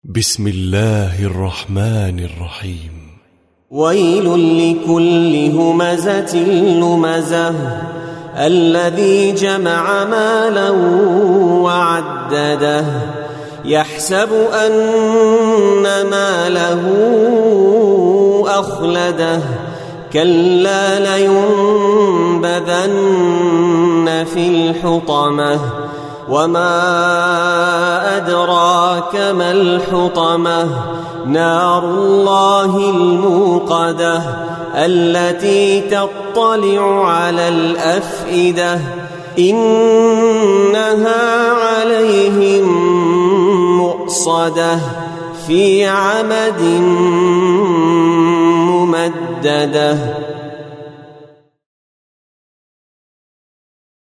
بسم الله الرحمن الرحيم. ويل لكل همزة لمزة الذي جمع مالا وعدده يحسب أن ماله أخلده كلا لينبذن في الحطمة وما أدراك ما الحطمة نار الله الموقدة التي تطلع على الأفئدة إنها عليهم مؤصدة في عمد ممددة.